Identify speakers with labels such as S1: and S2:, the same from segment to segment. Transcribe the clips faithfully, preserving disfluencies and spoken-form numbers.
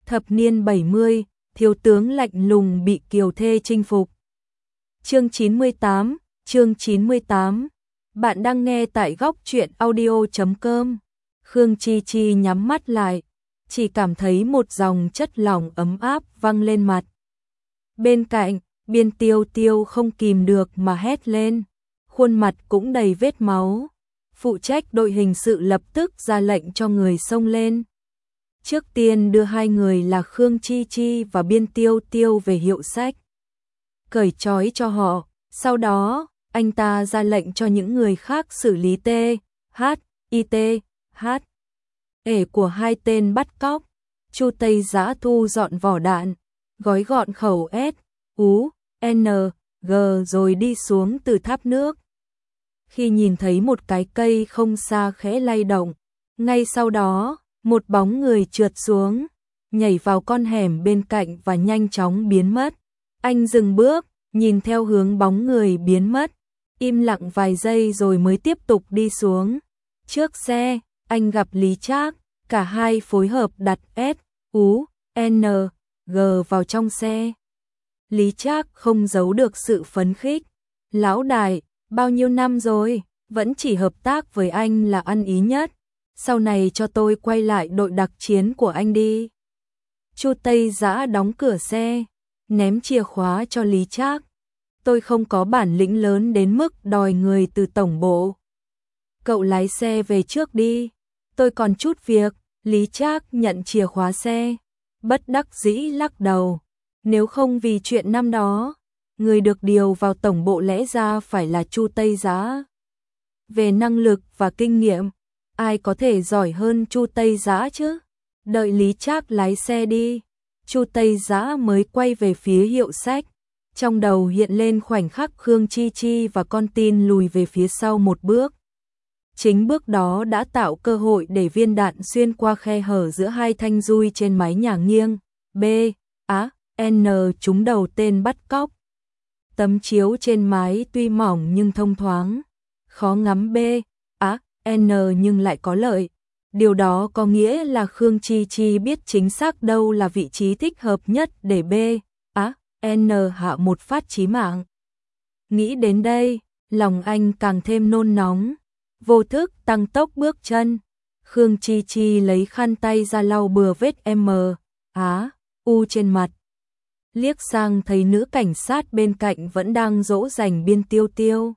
S1: Thập niên bảy mươi, thiếu tướng lạnh lùng bị kiều thê chinh phục. Chương chín mươi tám, chương chín mươi tám. Bạn đang nghe tại góc truyện audio chấm com. Khương Chi Chi nhắm mắt lại, chỉ cảm thấy một dòng chất lỏng ấm áp văng lên mặt. Bên cạnh, Biên Tiêu Tiêu không kìm được mà hét lên, khuôn mặt cũng đầy vết máu. Phụ trách đội hình sự lập tức ra lệnh cho người xông lên. Trước tiên đưa hai người là Khương Chi Chi và Biên Tiêu Tiêu về hiệu sách, cởi trói cho họ. Sau đó, anh ta ra lệnh cho những người khác xử lý T, H, I T, H, ể của hai tên bắt cóc. Chu Tây Giã thu dọn vỏ đạn, gói gọn khẩu S, U, N, G rồi đi xuống từ tháp nước. Khi nhìn thấy một cái cây không xa khẽ lay động, ngay sau đó, một bóng người trượt xuống, nhảy vào con hẻm bên cạnh và nhanh chóng biến mất. Anh dừng bước, nhìn theo hướng bóng người biến mất, im lặng vài giây rồi mới tiếp tục đi xuống. Trước xe, anh gặp Lý Trác, cả hai phối hợp đặt S, U, N, G vào trong xe. Lý Trác không giấu được sự phấn khích. Lão đại, bao nhiêu năm rồi, vẫn chỉ hợp tác với anh là ăn ý nhất. Sau này cho tôi quay lại đội đặc chiến của anh đi. Chu Tây Giã đóng cửa xe, ném chìa khóa cho Lý Trác. Tôi không có bản lĩnh lớn đến mức đòi người từ tổng bộ. Cậu lái xe về trước đi, tôi còn chút việc. Lý Trác nhận chìa khóa xe, bất đắc dĩ lắc đầu. Nếu không vì chuyện năm đó, người được điều vào tổng bộ lẽ ra phải là Chu Tây Giã. Về năng lực và kinh nghiệm, ai có thể giỏi hơn Chu Tây Giã chứ? Đợi Lý Trác lái xe đi, Chu Tây Giã mới quay về phía hiệu sách. Trong đầu hiện lên khoảnh khắc Khương Chi Chi và con tin lùi về phía sau một bước. Chính bước đó đã tạo cơ hội để viên đạn xuyên qua khe hở giữa hai thanh dui trên mái nhà nghiêng. B, A, N trúng đầu tên bắt cóc. Tấm chiếu trên mái tuy mỏng nhưng thông thoáng, khó ngắm B, A, N nhưng lại có lợi. Điều đó có nghĩa là Khương Chi Chi biết chính xác đâu là vị trí thích hợp nhất để B, A, N hạ một phát chí mạng. Nghĩ đến đây, lòng anh càng thêm nôn nóng, vô thức tăng tốc bước chân. Khương Chi Chi lấy khăn tay ra lau bừa vết M, Á, U trên mặt. Liếc sang thấy nữ cảnh sát bên cạnh vẫn đang dỗ dành Biên Tiêu Tiêu,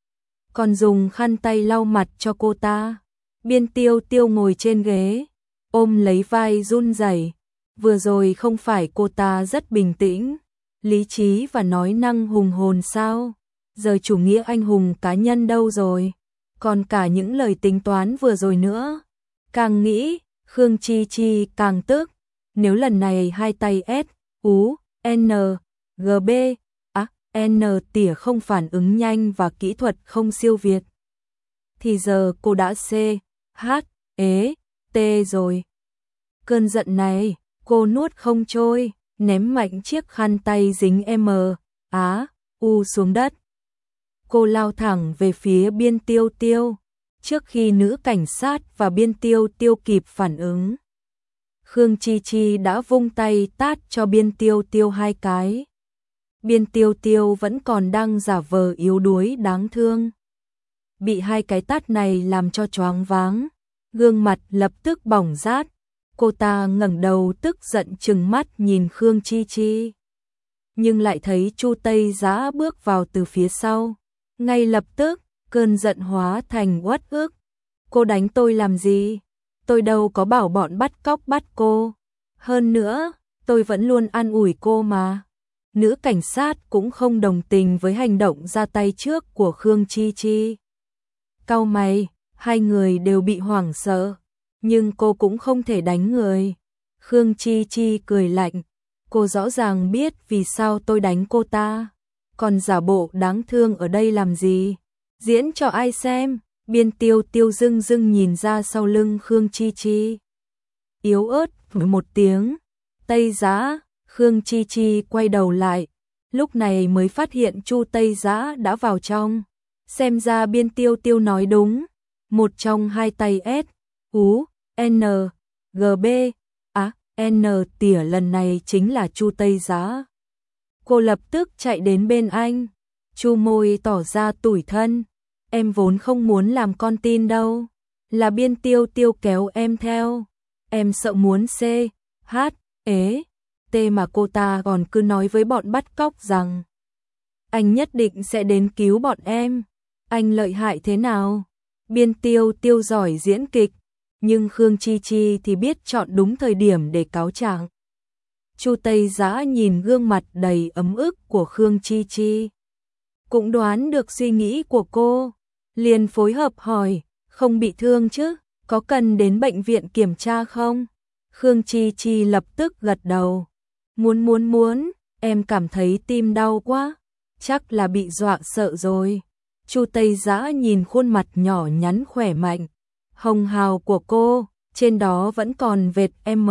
S1: còn dùng khăn tay lau mặt cho cô ta. Biên Tiêu Tiêu ngồi trên ghế, ôm lấy vai run rẩy. Vừa rồi không phải cô ta rất bình tĩnh, lý trí và nói năng hùng hồn sao? Giờ chủ nghĩa anh hùng cá nhân đâu rồi? Còn cả những lời tính toán vừa rồi nữa. Càng nghĩ, Khương Chi Chi càng tức. Nếu lần này hai tay S, U, N, G B, A, N tỉa không phản ứng nhanh và kỹ thuật không siêu việt, thì giờ cô đã C, H, E, T rồi. Cơn giận này, cô nuốt không trôi, ném mạnh chiếc khăn tay dính M, Á, U xuống đất. Cô lao thẳng về phía Biên Tiêu Tiêu, trước khi nữ cảnh sát và Biên Tiêu Tiêu kịp phản ứng. Khương Chi Chi đã vung tay tát cho Biên Tiêu Tiêu hai cái. Biên Tiêu Tiêu vẫn còn đang giả vờ yếu đuối đáng thương. Bị hai cái tát này làm cho choáng váng, gương mặt lập tức bỏng rát. Cô ta ngẩng đầu tức giận trừng mắt nhìn Khương Chi Chi, nhưng lại thấy Chu Tây Giã bước vào từ phía sau. Ngay lập tức, cơn giận hóa thành uất ức. Cô đánh tôi làm gì? Tôi đâu có bảo bọn bắt cóc bắt cô. Hơn nữa, tôi vẫn luôn an ủi cô mà. Nữ cảnh sát cũng không đồng tình với hành động ra tay trước của Khương Chi Chi. Cau mày, hai người đều bị hoảng sợ, nhưng cô cũng không thể đánh người. Khương Chi Chi cười lạnh, cô rõ ràng biết vì sao tôi đánh cô ta, còn giả bộ đáng thương ở đây làm gì? Diễn cho ai xem? Biên Tiêu Tiêu dưng dưng nhìn ra sau lưng Khương Chi Chi, yếu ớt với một tiếng. Tây Giã. Khương Chi Chi quay đầu lại, lúc này mới phát hiện Chu Tây Giã đã vào trong. Xem ra Biên Tiêu Tiêu nói đúng, một trong hai tay S, U, N, G B, A, N tỉa lần này chính là Chu Tây Giá. Cô lập tức chạy đến bên anh, chu môi tỏ ra tủi thân. Em vốn không muốn làm con tin đâu, là Biên Tiêu Tiêu kéo em theo. Em sợ muốn C, H, ế, T mà cô ta còn cứ nói với bọn bắt cóc rằng anh nhất định sẽ đến cứu bọn em. Anh lợi hại thế nào? Biên Tiêu Tiêu giỏi diễn kịch, nhưng Khương Chi Chi thì biết chọn đúng thời điểm để cáo trạng. Chu Tây Giá nhìn gương mặt đầy ấm ức của Khương Chi Chi, cũng đoán được suy nghĩ của cô, liền phối hợp hỏi, không bị thương chứ, có cần đến bệnh viện kiểm tra không? Khương Chi Chi lập tức gật đầu, muốn muốn muốn, em cảm thấy tim đau quá, chắc là bị dọa sợ rồi. Chu Tây Giá nhìn khuôn mặt nhỏ nhắn khỏe mạnh, hồng hào của cô, trên đó vẫn còn vệt M,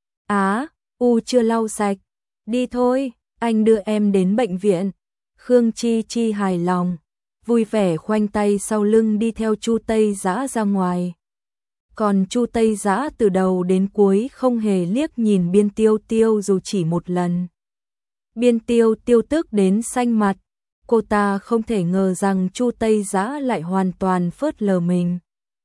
S1: Á, U chưa lau sạch. Đi thôi, anh đưa em đến bệnh viện. Khương Chi Chi hài lòng, vui vẻ khoanh tay sau lưng đi theo Chu Tây Giá ra ngoài. Còn Chu Tây Giá từ đầu đến cuối không hề liếc nhìn Biên Tiêu Tiêu dù chỉ một lần. Biên Tiêu Tiêu tức đến xanh mặt, cô ta không thể ngờ rằng Chu Tây Giá lại hoàn toàn phớt lờ mình.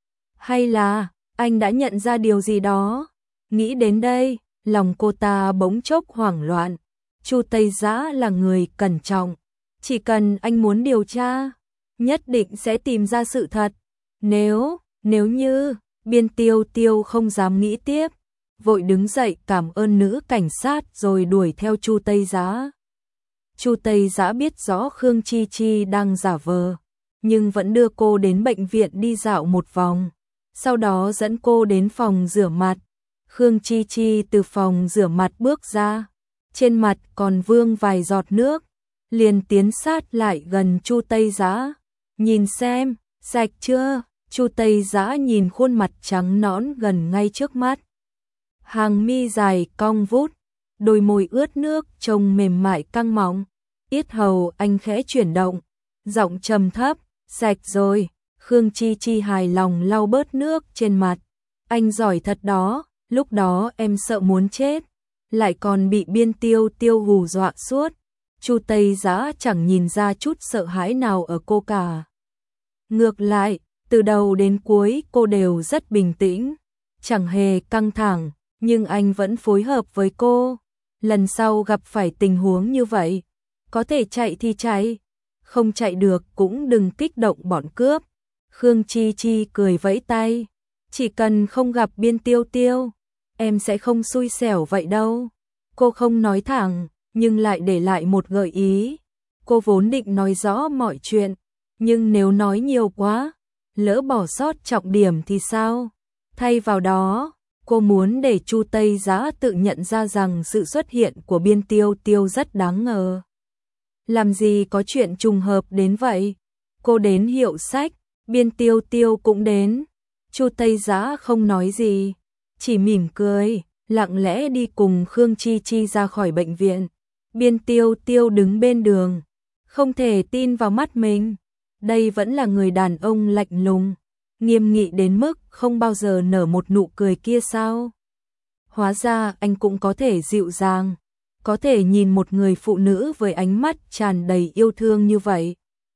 S1: Hay là anh đã nhận ra điều gì đó? Nghĩ đến đây, lòng cô ta bỗng chốc hoảng loạn. Chu Tây Giá là người cẩn trọng, chỉ cần anh muốn điều tra, nhất định sẽ tìm ra sự thật. Nếu, nếu như, Biên Tiêu Tiêu không dám nghĩ tiếp, vội đứng dậy cảm ơn nữ cảnh sát rồi đuổi theo Chu Tây Giá. Chu Tây Giá biết rõ Khương Chi Chi đang giả vờ, nhưng vẫn đưa cô đến bệnh viện đi dạo một vòng, sau đó dẫn cô đến phòng rửa mặt. Khương Chi Chi từ phòng rửa mặt bước ra, trên mặt còn vương vài giọt nước, liền tiến sát lại gần Chu Tây Giá, nhìn xem, sạch chưa? Chu Tây Giá nhìn khuôn mặt trắng nõn gần ngay trước mắt, hàng mi dài cong vút, đôi môi ướt nước trông mềm mại căng mọng, yết hầu anh khẽ chuyển động, giọng trầm thấp, sạch rồi. Khương Chi Chi hài lòng lau bớt nước trên mặt, anh giỏi thật đó, lúc đó em sợ muốn chết, lại còn bị Biên Tiêu Tiêu hù dọa suốt. Chu Tây Giá chẳng nhìn ra chút sợ hãi nào ở cô cả. Ngược lại, từ đầu đến cuối cô đều rất bình tĩnh, chẳng hề căng thẳng, nhưng anh vẫn phối hợp với cô. Lần sau gặp phải tình huống như vậy, có thể chạy thì chạy, không chạy được cũng đừng kích động bọn cướp. Khương Chi Chi cười vẫy tay, chỉ cần không gặp Biên Tiêu Tiêu, em sẽ không xui xẻo vậy đâu. Cô không nói thẳng, nhưng lại để lại một gợi ý. Cô vốn định nói rõ mọi chuyện, nhưng nếu nói nhiều quá, lỡ bỏ sót trọng điểm thì sao? Thay vào đó, cô muốn để Chu Tây Giá tự nhận ra rằng sự xuất hiện của Biên Tiêu Tiêu rất đáng ngờ. Làm gì có chuyện trùng hợp đến vậy? Cô đến hiệu sách, Biên Tiêu Tiêu cũng đến. Chu Tây Giá không nói gì, chỉ mỉm cười, lặng lẽ đi cùng Khương Chi Chi ra khỏi bệnh viện. Biên Tiêu Tiêu đứng bên đường, không thể tin vào mắt mình. Đây vẫn là người đàn ông lạnh lùng, nghiêm nghị đến mức không bao giờ nở một nụ cười kia sao? Hóa ra anh cũng có thể dịu dàng, có thể nhìn một người phụ nữ với ánh mắt tràn đầy yêu thương như vậy.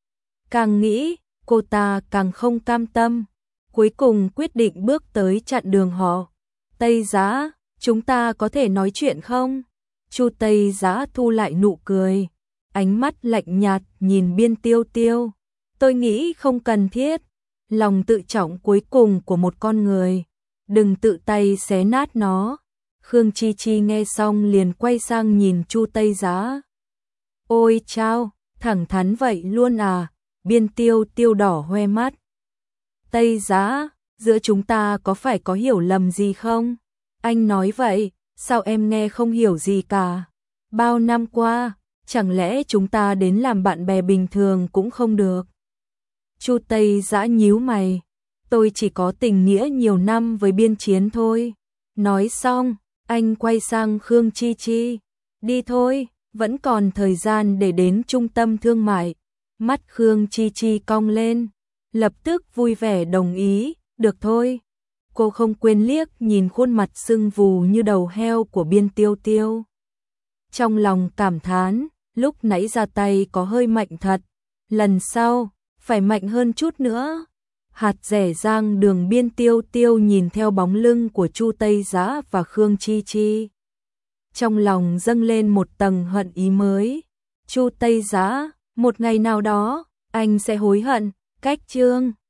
S1: Càng nghĩ, cô ta càng không cam tâm, cuối cùng quyết định bước tới chặn đường họ. Tây Giá, chúng ta có thể nói chuyện không? Chu Tây Giá thu lại nụ cười, ánh mắt lạnh nhạt nhìn Biên Tiêu Tiêu. Tôi nghĩ không cần thiết, lòng tự trọng cuối cùng của một con người, đừng tự tay xé nát nó. Khương Chi Chi nghe xong liền quay sang nhìn Chu Tây Giá. Ôi chao, thẳng thắn vậy luôn à? Biên Tiêu Tiêu đỏ hoe mắt. Tây Giá, giữa chúng ta có phải có hiểu lầm gì không? Anh nói vậy, sao em nghe không hiểu gì cả? Bao năm qua, chẳng lẽ chúng ta đến làm bạn bè bình thường cũng không được? Chu Tây Giá nhíu mày, tôi chỉ có tình nghĩa nhiều năm với Biên Chiến thôi. Nói xong, anh quay sang Khương Chi Chi. Đi thôi, vẫn còn thời gian để đến trung tâm thương mại. Mắt Khương Chi Chi cong lên, lập tức vui vẻ đồng ý, được thôi. Cô không quên liếc nhìn khuôn mặt sưng vù như đầu heo của Biên Tiêu Tiêu. Trong lòng cảm thán, lúc nãy ra tay có hơi mạnh thật, lần sau phải mạnh hơn chút nữa. Hạt rẻ rang đường. Biên Tiêu Tiêu nhìn theo bóng lưng của Chu Tây Giá và Khương Chi Chi. Trong lòng dâng lên một tầng hận ý mới. Chu Tây Giá, một ngày nào đó, anh sẽ hối hận. Cách chương